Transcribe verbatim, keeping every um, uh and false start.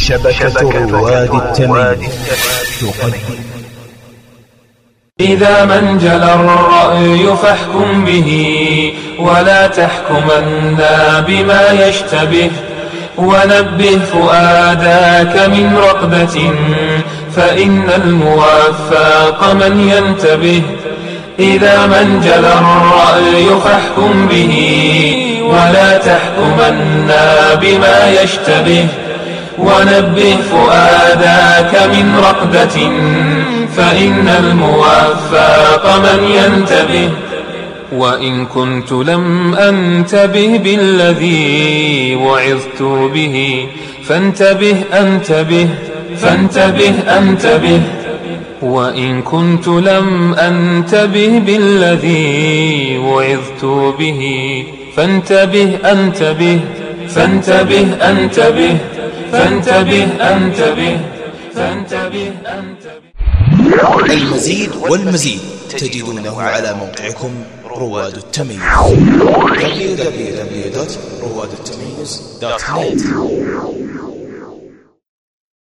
شبكة رواد التمييز تقدم. إذا ما انجلى الرأي فاحكم به، ولا تحكمن بما يشتبه، ونبه فؤاداك من رقبة، فإن الموفق من ينتبه. إذا ما انجلى الرأي فاحكم به، ولا تحكمن بما يشتبه، ونبه فؤاداك من رقبة، فإن الموفق من ينتبه. وإن كنت لم أنتبه بالذي وعظت به، فانتبه أنتبه فانتبه أنتبه. وإن كنت لم أنتبه بالذي وعظت به، فانتبه أنتبه فانتبه أنتبه فانتبه أنتبه فانتبه أنتبه. المزيد والمزيد تجدونه على موقعكم رواد التمييز دبليو دبليو دبليو دوت رواد التمييز دوت نت.